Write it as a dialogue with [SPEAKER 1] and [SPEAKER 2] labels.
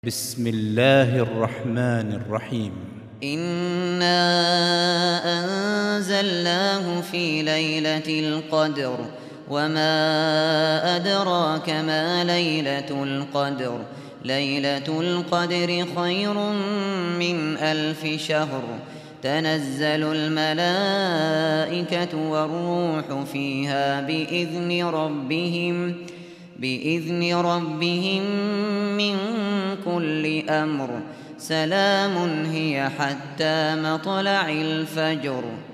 [SPEAKER 1] بسم الله الرحمن الرحيم.
[SPEAKER 2] إنا أنزلناه في ليلة القدر وما أدراك ما ليلة القدر ليلة القدر خير من 1000 شهر تنزل الملائكة والروح فيها بإذن ربهم من كل أمر سلام هي حتى مطلع الفجر.